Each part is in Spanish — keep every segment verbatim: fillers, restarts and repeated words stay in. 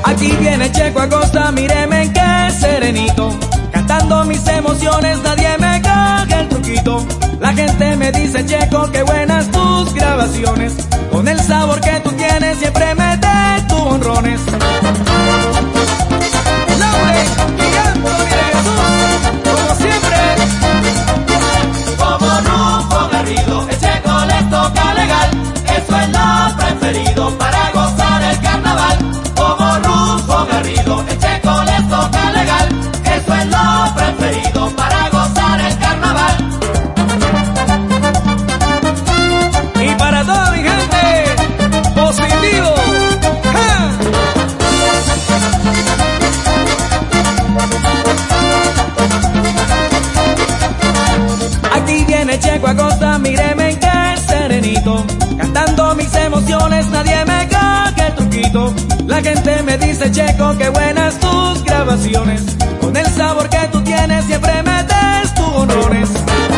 Aquí viene Checo Acosta, míreme qué serenito, cantando mis emociones, nadie me caga el truquito. La gente me dice, Checo, qué buenas tus grabaciones, con el sabor que tú tienes siempre metes tus honrones. Laure y Anthony de Jesús, como siempre. Como Rufo Garrido, el Checo les toca legal, eso es lo preferido para gozar el carnaval. Como Rufo Garrido, el Checo les toca legal, eso es lo preferido para gozar el carnaval. Y para toda mi gente, positivo. ¡Ja! Aquí viene Checo Acosta, míreme qué serenito, cantando mis emociones, nadie me caga el truquito. La gente me dice, Checo, qué buenas tus grabaciones, con el sabor que tú tienes siempre metes tus honrones.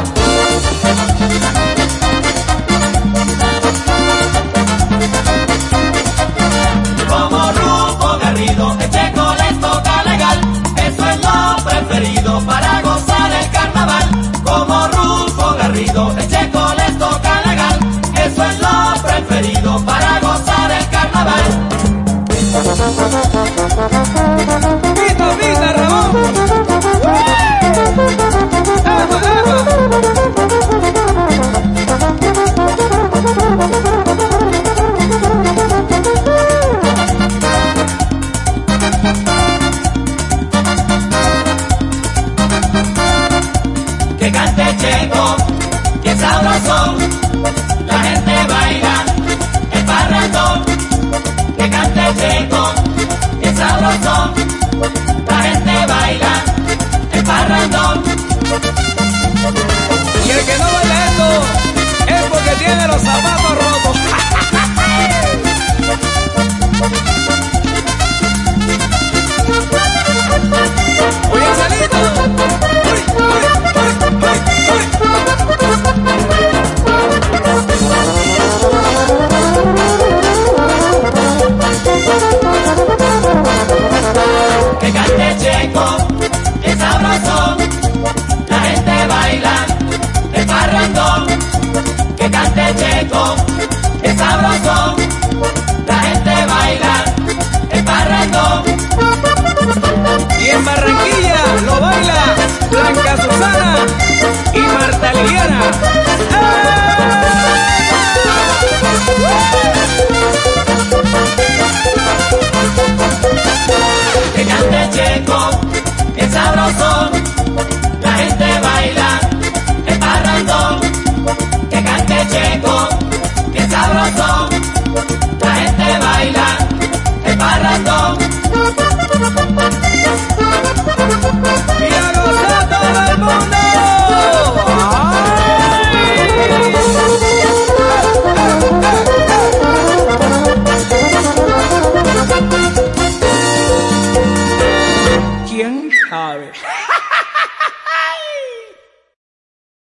Como Rufo Garrido, el Checo les toca legal, eso es lo preferido para gozar el carnaval. Como Rufo Garrido, el Checo les toca legal, eso es lo preferido para gozar el carnaval. ¡Pita, pita, Ramón! ¡Eva, Que cante Checo, que sabrosón, la gente baila el parrandón. Que cante Checo, que sabrosón, la gente baila el parrandón. Y el que no baila esto es porque tiene los zapatos rotos. Oye, Salito. Uy, uy, uy, uy, uy. Que cante Checo, que sabrosón, la gente baila el parrandón. Que cante Checo, que sabrosón, la gente baila el parrandón. Y en Barranquilla lo baila Blanca Susana y Marta Liliana.